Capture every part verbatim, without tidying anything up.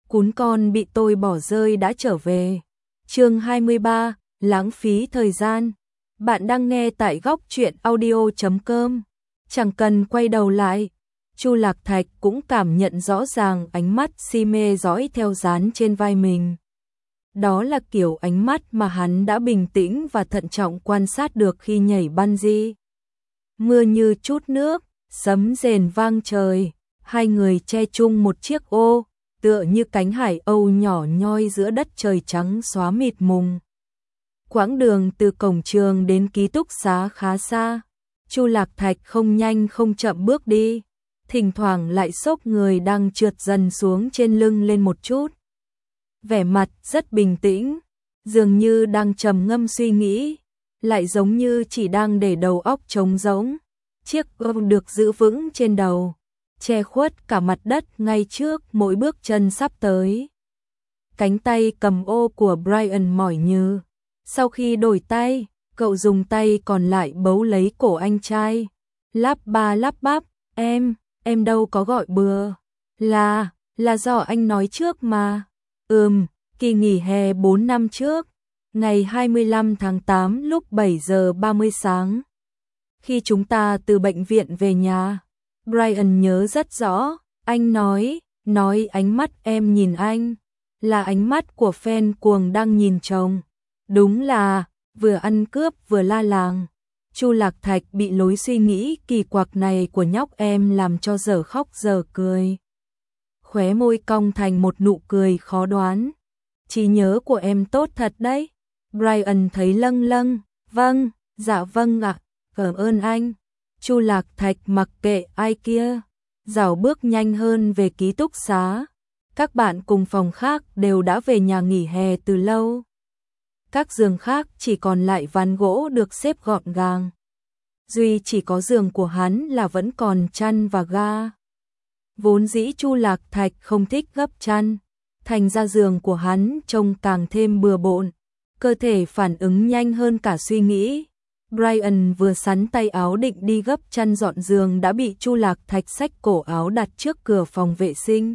Cún con bị tôi bỏ rơi đã trở về. Chương hai mươi ba, lãng phí thời gian. Bạn đang nghe tại góc truyện audio chấm com. Chẳng cần quay đầu lại, Chu Lạc Thạch cũng cảm nhận rõ ràng ánh mắt si mê dõi theo dán trên vai mình. Đó là kiểu ánh mắt mà hắn đã bình tĩnh và thận trọng quan sát được khi nhảy bungee. Mưa như chút nước, sấm rền vang trời, hai người che chung một chiếc ô, tựa như cánh hải âu nhỏ nhoi giữa đất trời trắng xóa mịt mùng. Quãng đường từ cổng trường đến ký túc xá khá xa, Chu Lạc Thạch không nhanh không chậm bước đi, thỉnh thoảng lại xốc người đang trượt dần xuống trên lưng lên một chút. Vẻ mặt rất bình tĩnh, dường như đang trầm ngâm suy nghĩ, lại giống như chỉ đang để đầu óc trống rỗng. Chiếc gông được giữ vững trên đầu, che khuất cả mặt đất ngay trước mỗi bước chân sắp tới. Cánh tay cầm ô của Brian mỏi như. Sau khi đổi tay, cậu dùng tay còn lại bấu lấy cổ anh trai. Lắp ba lắp bắp, em, em đâu có gọi bừa. Là, là do anh nói trước mà. Ừm, kỳ nghỉ hè bốn năm trước, ngày hai mươi lăm tháng tám lúc bảy giờ ba mươi sáng. Khi chúng ta từ bệnh viện về nhà, Brian nhớ rất rõ, anh nói, nói ánh mắt em nhìn anh, là ánh mắt của fan cuồng đang nhìn chồng. Đúng là, vừa ăn cướp vừa la làng. Chu Lạc Thạch bị lối suy nghĩ kỳ quặc này của nhóc em làm cho dở khóc dở cười. Khóe môi cong thành một nụ cười khó đoán. Trí nhớ của em tốt thật đấy. Brian thấy lâng lâng, vâng, dạ vâng ạ, cảm ơn anh. Chu Lạc Thạch mặc kệ ai kia, dảo bước nhanh hơn về ký túc xá. Các bạn cùng phòng khác đều đã về nhà nghỉ hè từ lâu. Các giường khác chỉ còn lại ván gỗ được xếp gọn gàng. Duy chỉ có giường của hắn là vẫn còn chăn và ga. Vốn dĩ Chu Lạc Thạch không thích gấp chăn, thành ra giường của hắn trông càng thêm bừa bộn, cơ thể phản ứng nhanh hơn cả suy nghĩ. Brian vừa sắn tay áo định đi gấp chăn dọn giường đã bị Chu Lạc Thạch xách cổ áo đặt trước cửa phòng vệ sinh.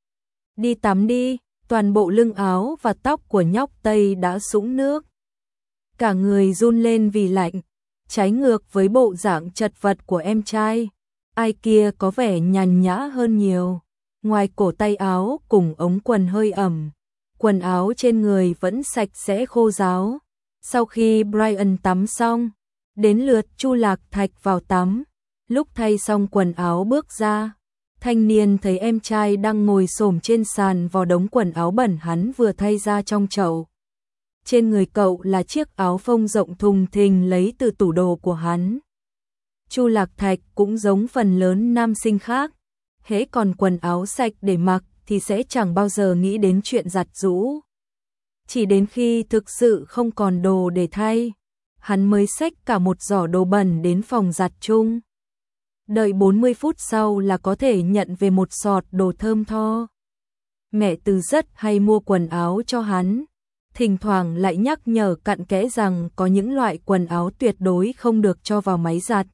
Đi tắm đi, toàn bộ lưng áo và tóc của nhóc Tây đã sũng nước. Cả người run lên vì lạnh, trái ngược với bộ dạng chật vật của em trai. Ai kia có vẻ nhàn nhã hơn nhiều, ngoài cổ tay áo cùng ống quần hơi ẩm, quần áo trên người vẫn sạch sẽ khô ráo. Sau khi Brian tắm xong, đến lượt Chu Lạc Thạch vào tắm, lúc thay xong quần áo bước ra, thanh niên thấy em trai đang ngồi xổm trên sàn vò đống quần áo bẩn hắn vừa thay ra trong chậu. Trên người cậu là chiếc áo phông rộng thùng thình lấy từ tủ đồ của hắn. Chu Lạc Thạch cũng giống phần lớn nam sinh khác, hễ còn quần áo sạch để mặc thì sẽ chẳng bao giờ nghĩ đến chuyện giặt giũ. Chỉ đến khi thực sự không còn đồ để thay, hắn mới xách cả một giỏ đồ bẩn đến phòng giặt chung. Đợi bốn mươi phút sau là có thể nhận về một sọt đồ thơm tho. Mẹ Từ rất hay mua quần áo cho hắn, thỉnh thoảng lại nhắc nhở cặn kẽ rằng có những loại quần áo tuyệt đối không được cho vào máy giặt.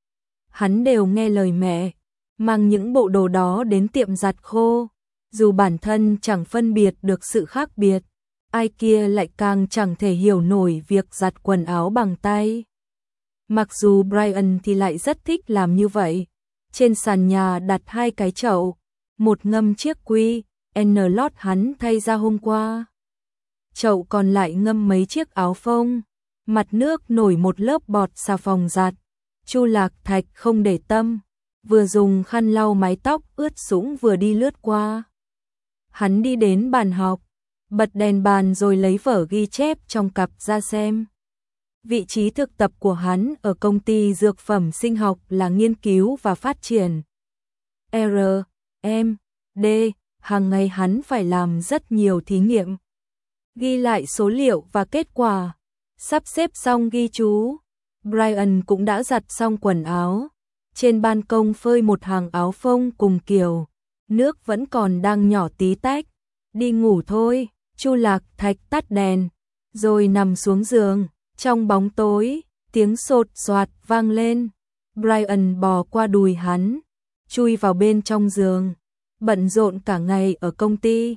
Hắn đều nghe lời mẹ, mang những bộ đồ đó đến tiệm giặt khô, dù bản thân chẳng phân biệt được sự khác biệt, ai kia lại càng chẳng thể hiểu nổi việc giặt quần áo bằng tay. Mặc dù Brian thì lại rất thích làm như vậy, trên sàn nhà đặt hai cái chậu, một ngâm chiếc quy, N lót hắn thay ra hôm qua. Chậu còn lại ngâm mấy chiếc áo phông, mặt nước nổi một lớp bọt xà phòng giặt. Chu Lạc Thạch không để tâm, vừa dùng khăn lau mái tóc ướt sũng vừa đi lướt qua. Hắn đi đến bàn học, bật đèn bàn rồi lấy vở ghi chép trong cặp ra xem. Vị trí thực tập của hắn ở công ty dược phẩm sinh học là nghiên cứu và phát triển. R, M, D, hàng ngày hắn phải làm rất nhiều thí nghiệm. Ghi lại số liệu và kết quả, sắp xếp xong ghi chú. Brian cũng đã giặt xong quần áo, trên ban công phơi một hàng áo phông cùng kiểu, nước vẫn còn đang nhỏ tí tách. Đi ngủ thôi. Chu Lạc Thạch tắt đèn, rồi nằm xuống giường. Trong bóng tối, tiếng sột soạt vang lên. Brian bò qua đùi hắn, chui vào bên trong giường. Bận rộn cả ngày ở công ty,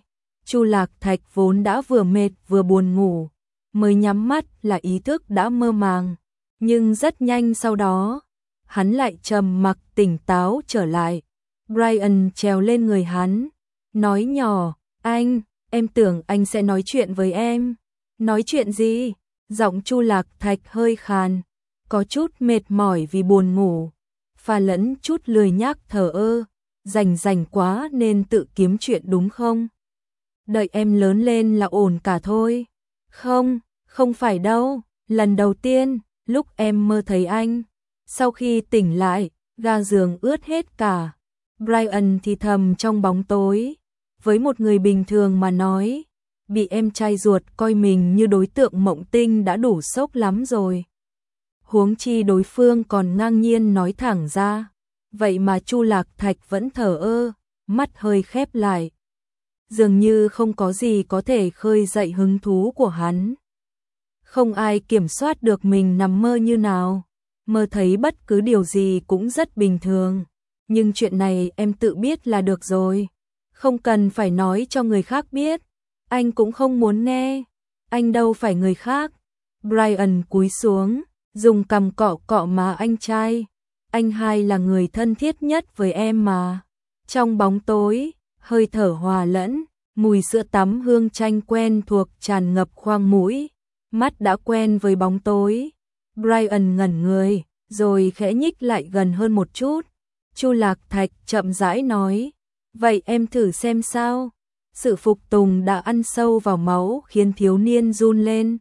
Chu Lạc Thạch vốn đã vừa mệt vừa buồn ngủ, mới nhắm mắt là ý thức đã mơ màng, nhưng rất nhanh sau đó, hắn lại trầm mặc tỉnh táo trở lại. Brian trèo lên người hắn, nói nhỏ, anh, em tưởng anh sẽ nói chuyện với em. Nói chuyện gì? Giọng Chu Lạc Thạch hơi khàn, có chút mệt mỏi vì buồn ngủ, pha lẫn chút lười nhác thờ ơ, rảnh rảnh quá nên tự kiếm chuyện đúng không? Đợi em lớn lên là ổn cả thôi. Không, không phải đâu, lần đầu tiên, lúc em mơ thấy anh, sau khi tỉnh lại, ga giường ướt hết cả. Brian thì thầm trong bóng tối, với một người bình thường mà nói, bị em trai ruột coi mình như đối tượng mộng tinh đã đủ sốc lắm rồi. Huống chi đối phương còn ngang nhiên nói thẳng ra, vậy mà Chu Lạc Thạch vẫn thờ ơ, mắt hơi khép lại. Dường như không có gì có thể khơi dậy hứng thú của hắn. Không ai kiểm soát được mình nằm mơ như nào, mơ thấy bất cứ điều gì cũng rất bình thường, nhưng chuyện này em tự biết là được rồi, không cần phải nói cho người khác biết, anh cũng không muốn nghe, anh đâu phải người khác. Brian cúi xuống, dùng cằm cọ cọ má anh trai, anh hai là người thân thiết nhất với em mà. Trong bóng tối, hơi thở hòa lẫn, mùi sữa tắm hương chanh quen thuộc tràn ngập khoang mũi, mắt đã quen với bóng tối. Brian ngẩn người, rồi khẽ nhích lại gần hơn một chút. Chu Lạc Thạch chậm rãi nói, vậy em thử xem sao. Sự phục tùng đã ăn sâu vào máu khiến thiếu niên run lên.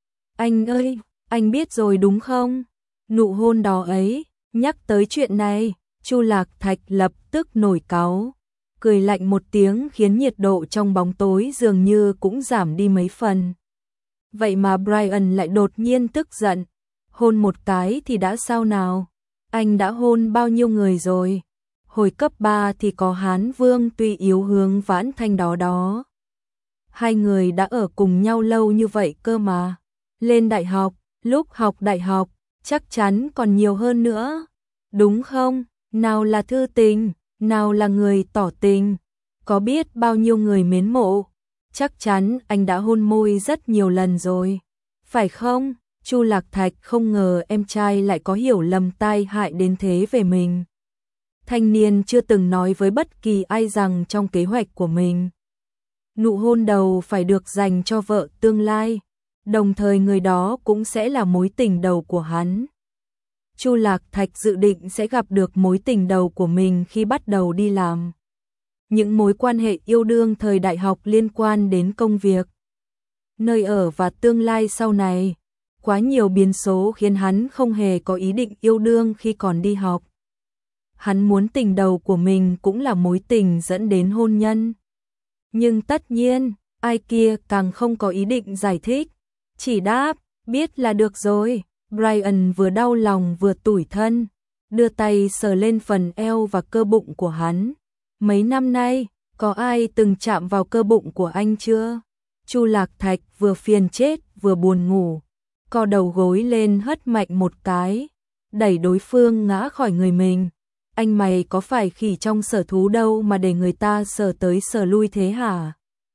Anh ơi, anh biết rồi đúng không? Nụ hôn đó ấy, nhắc tới chuyện này, Chu Lạc Thạch lập tức nổi cáu, cười lạnh một tiếng khiến nhiệt độ trong bóng tối dường như cũng giảm đi mấy phần. Vậy mà Brian lại đột nhiên tức giận, hôn một cái thì đã sao nào? Anh đã hôn bao nhiêu người rồi? Hồi cấp ba thì có Hán Vương Tuy Yếu Hướng Vãn Thanh đó đó. Hai người đã ở cùng nhau lâu như vậy cơ mà. Lên đại học, lúc học đại học, chắc chắn còn nhiều hơn nữa. Đúng không? Nào là thư tình, nào là người tỏ tình. Có biết bao nhiêu người mến mộ. Chắc chắn anh đã hôn môi rất nhiều lần rồi. Phải không? Chu Lạc Thạch không ngờ em trai lại có hiểu lầm tai hại đến thế về mình. Thanh niên chưa từng nói với bất kỳ ai rằng trong kế hoạch của mình, nụ hôn đầu phải được dành cho vợ tương lai, đồng thời người đó cũng sẽ là mối tình đầu của hắn. Chu Lạc Thạch dự định sẽ gặp được mối tình đầu của mình khi bắt đầu đi làm. Những mối quan hệ yêu đương thời đại học liên quan đến công việc, nơi ở và tương lai sau này. Quá nhiều biến số khiến hắn không hề có ý định yêu đương khi còn đi học. Hắn muốn tình đầu của mình cũng là mối tình dẫn đến hôn nhân. Nhưng tất nhiên, ai kia càng không có ý định giải thích. Chỉ đáp, biết là được rồi. Brian vừa đau lòng vừa tủi thân, đưa tay sờ lên phần eo và cơ bụng của hắn. Mấy năm nay, có ai từng chạm vào cơ bụng của anh chưa? Chu Lạc Thạch vừa phiền chết vừa buồn ngủ, co đầu gối lên hất mạnh một cái, đẩy đối phương ngã khỏi người mình. Anh mày có phải khỉ trong sở thú đâu mà để người ta sờ tới sờ lui thế hả?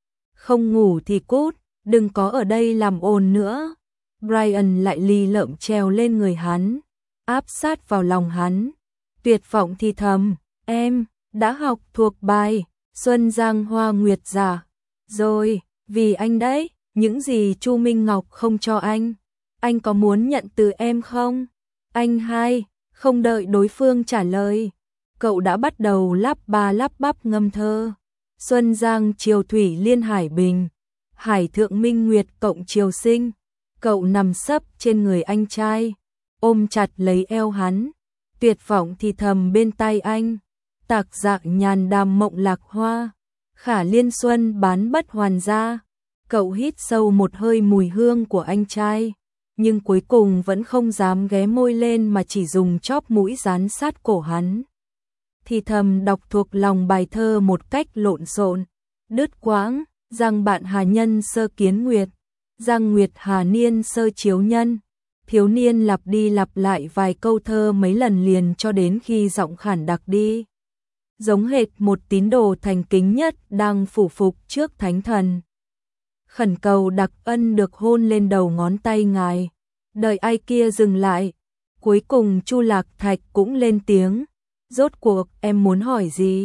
Không ngủ thì cút, đừng có ở đây làm ồn nữa. Brian lại lì lợm trèo lên người hắn, áp sát vào lòng hắn, tuyệt vọng thì thầm, em đã học thuộc bài Xuân Giang Hoa Nguyệt Giả rồi, vì anh đấy, những gì Chu Minh Ngọc không cho anh, anh có muốn nhận từ em không? Anh hai, không đợi đối phương trả lời, cậu đã bắt đầu lắp ba lắp bắp ngâm thơ. Xuân Giang Triều Thủy Liên Hải Bình, Hải Thượng Minh Nguyệt cộng Triều Sinh. Cậu nằm sấp trên người anh trai, ôm chặt lấy eo hắn, tuyệt vọng thì thầm bên tai anh, tạc dạng nhàn đàm mộng lạc hoa, khả liên xuân bán bất hoàn gia. Cậu hít sâu một hơi mùi hương của anh trai, nhưng cuối cùng vẫn không dám ghé môi lên mà chỉ dùng chóp mũi dán sát cổ hắn. Thì thầm đọc thuộc lòng bài thơ một cách lộn xộn, đứt quãng, rằng bạn hà nhân sơ kiến nguyệt, Giang Nguyệt Hà Niên sơ chiếu nhân. Thiếu niên lặp đi lặp lại vài câu thơ mấy lần liền cho đến khi giọng khản đặc đi giống hệt một tín đồ thành kính nhất đang phủ phục trước thánh thần. Khẩn cầu đặc ân được hôn lên đầu ngón tay ngài. Đợi ai kia dừng lại. Cuối cùng Chu Lạc Thạch cũng lên tiếng. Rốt cuộc em muốn hỏi gì?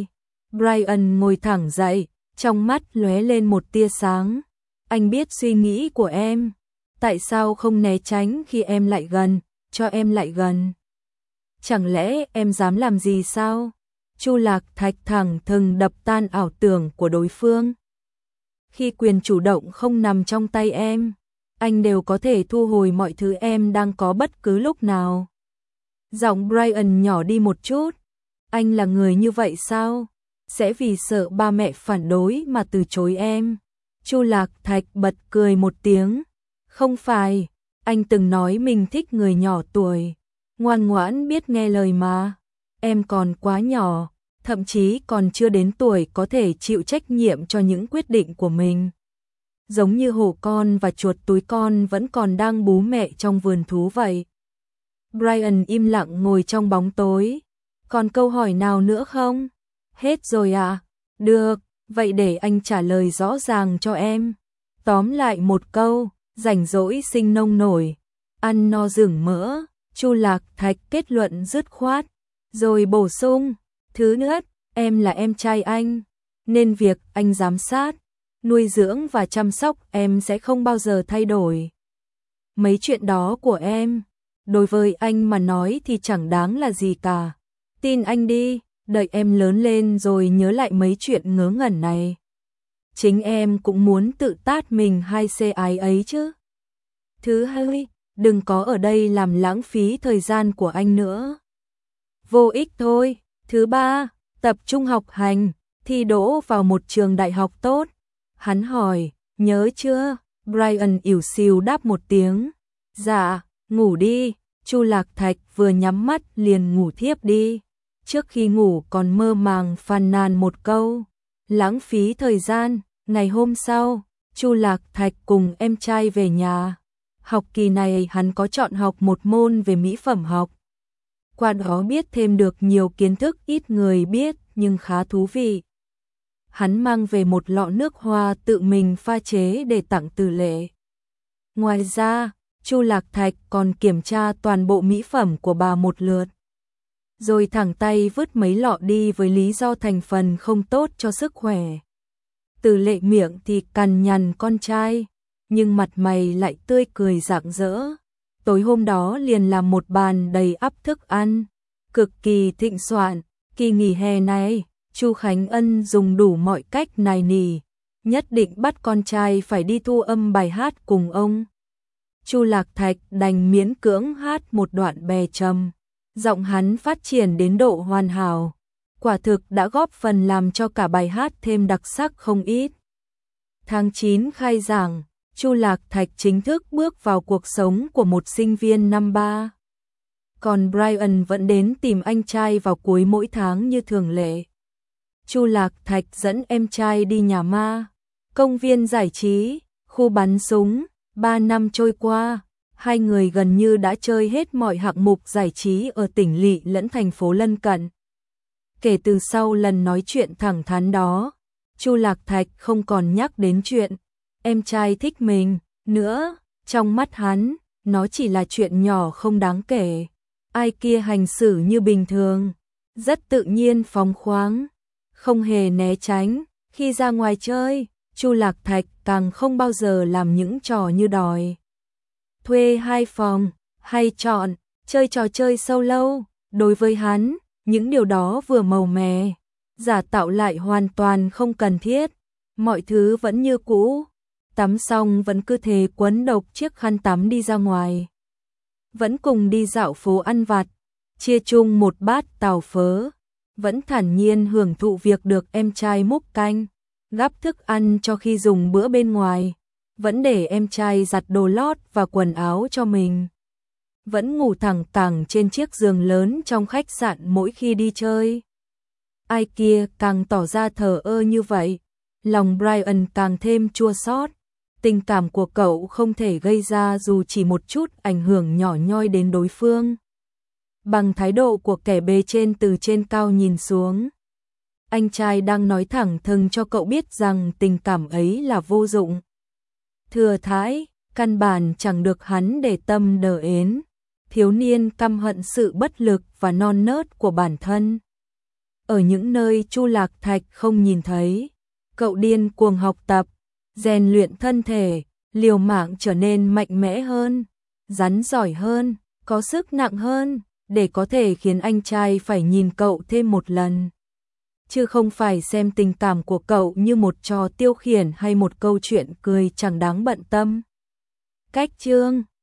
Brian ngồi thẳng dậy, trong mắt lóe lên một tia sáng. Anh biết suy nghĩ của em. Tại sao không né tránh khi em lại gần, cho em lại gần? Chẳng lẽ em dám làm gì sao? Chu Lạc Thạch thẳng thừng đập tan ảo tưởng của đối phương. Khi quyền chủ động không nằm trong tay em, anh đều có thể thu hồi mọi thứ em đang có bất cứ lúc nào. Giọng Brian nhỏ đi một chút. Anh là người như vậy sao? Sẽ vì sợ ba mẹ phản đối mà từ chối em? Chu Lạc Thạch bật cười một tiếng. Không phải, anh từng nói mình thích người nhỏ tuổi, ngoan ngoãn biết nghe lời mà. Em còn quá nhỏ, thậm chí còn chưa đến tuổi có thể chịu trách nhiệm cho những quyết định của mình. Giống như hổ con và chuột túi con vẫn còn đang bú mẹ trong vườn thú vậy. Brian im lặng ngồi trong bóng tối. Còn câu hỏi nào nữa không? Hết rồi à? Được, vậy để anh trả lời rõ ràng cho em. Tóm lại một câu, rảnh rỗi sinh nông nổi, ăn no rừng mỡ. Chu Lạc Thạch kết luận dứt khoát, rồi bổ sung, thứ nhất, em là em trai anh, nên việc anh giám sát, nuôi dưỡng và chăm sóc em sẽ không bao giờ thay đổi. Mấy chuyện đó của em, đối với anh mà nói thì chẳng đáng là gì cả. Tin anh đi, đợi em lớn lên rồi nhớ lại mấy chuyện ngớ ngẩn này. Chính em cũng muốn tự tát mình hai xe ái ấy chứ. Thứ hai, đừng có ở đây làm lãng phí thời gian của anh nữa. Vô ích thôi. Thứ ba, tập trung học hành, thi đỗ vào một trường đại học tốt. Hắn hỏi, nhớ chưa? Brian ỉu xìu đáp một tiếng. Dạ, ngủ đi. Chu Lạc Thạch vừa nhắm mắt liền ngủ thiếp đi. Trước khi ngủ còn mơ màng phàn nàn một câu. Lãng phí thời gian. Ngày hôm sau, Chu Lạc Thạch cùng em trai về nhà. Học kỳ này hắn có chọn học một môn về mỹ phẩm học. Qua đó biết thêm được nhiều kiến thức ít người biết nhưng khá thú vị. Hắn mang về một lọ nước hoa tự mình pha chế để tặng Từ Lệ. Ngoài ra, Chu Lạc Thạch còn kiểm tra toàn bộ mỹ phẩm của bà một lượt. Rồi thẳng tay vứt mấy lọ đi với lý do thành phần không tốt cho sức khỏe. Từ Lệ miệng thì cằn nhằn con trai, nhưng mặt mày lại tươi cười rạng rỡ. Tối hôm đó liền làm một bàn đầy ắp thức ăn, cực kỳ thịnh soạn. Kỳ nghỉ hè này, Chu Khánh Ân dùng đủ mọi cách nài nỉ, nhất định bắt con trai phải đi thu âm bài hát cùng ông. Chu Lạc Thạch đành miễn cưỡng hát một đoạn bè trầm, giọng hắn phát triển đến độ hoàn hảo, quả thực đã góp phần làm cho cả bài hát thêm đặc sắc không ít. Tháng chín khai giảng, Chu Lạc Thạch chính thức bước vào cuộc sống của một sinh viên năm ba. Còn Brian vẫn đến tìm anh trai vào cuối mỗi tháng như thường lệ. Chu Lạc Thạch dẫn em trai đi nhà ma, công viên giải trí, khu bắn súng. Ba năm trôi qua, hai người gần như đã chơi hết mọi hạng mục giải trí ở tỉnh lỵ lẫn thành phố lân cận. Kể từ sau lần nói chuyện thẳng thắn đó, Chu Lạc Thạch không còn nhắc đến chuyện em trai thích mình nữa. Trong mắt hắn, nó chỉ là chuyện nhỏ không đáng kể. Ai kia hành xử như bình thường, rất tự nhiên phóng khoáng, không hề né tránh. Khi ra ngoài chơi, Chu Lạc Thạch càng không bao giờ làm những trò như đòi thuê hai phòng hay chọn chơi trò chơi solo. Đối với hắn, những điều đó vừa màu mè, giả tạo lại hoàn toàn không cần thiết. Mọi thứ vẫn như cũ, tắm xong vẫn cứ thế quấn độc chiếc khăn tắm đi ra ngoài, vẫn cùng đi dạo phố ăn vặt, chia chung một bát tàu phớ, vẫn thản nhiên hưởng thụ việc được em trai múc canh, gắp thức ăn cho khi dùng bữa bên ngoài, vẫn để em trai giặt đồ lót và quần áo cho mình, vẫn ngủ thẳng cẳng trên chiếc giường lớn trong khách sạn mỗi khi đi chơi. Ai kia càng tỏ ra thờ ơ như vậy, lòng Brian càng thêm chua xót. Tình cảm của cậu không thể gây ra dù chỉ một chút ảnh hưởng nhỏ nhoi đến đối phương. Bằng thái độ của kẻ bề trên từ trên cao nhìn xuống, anh trai đang nói thẳng thừng cho cậu biết rằng tình cảm ấy là vô dụng. Thừa thãi, căn bản chẳng được hắn để tâm đờ ến. Thiếu niên căm hận sự bất lực và non nớt của bản thân. Ở những nơi Chu Lạc Thạch không nhìn thấy, cậu điên cuồng học tập, rèn luyện thân thể, liều mạng trở nên mạnh mẽ hơn, rắn giỏi hơn, có sức nặng hơn, để có thể khiến anh trai phải nhìn cậu thêm một lần. Chứ không phải xem tình cảm của cậu như một trò tiêu khiển hay một câu chuyện cười chẳng đáng bận tâm. Cách chương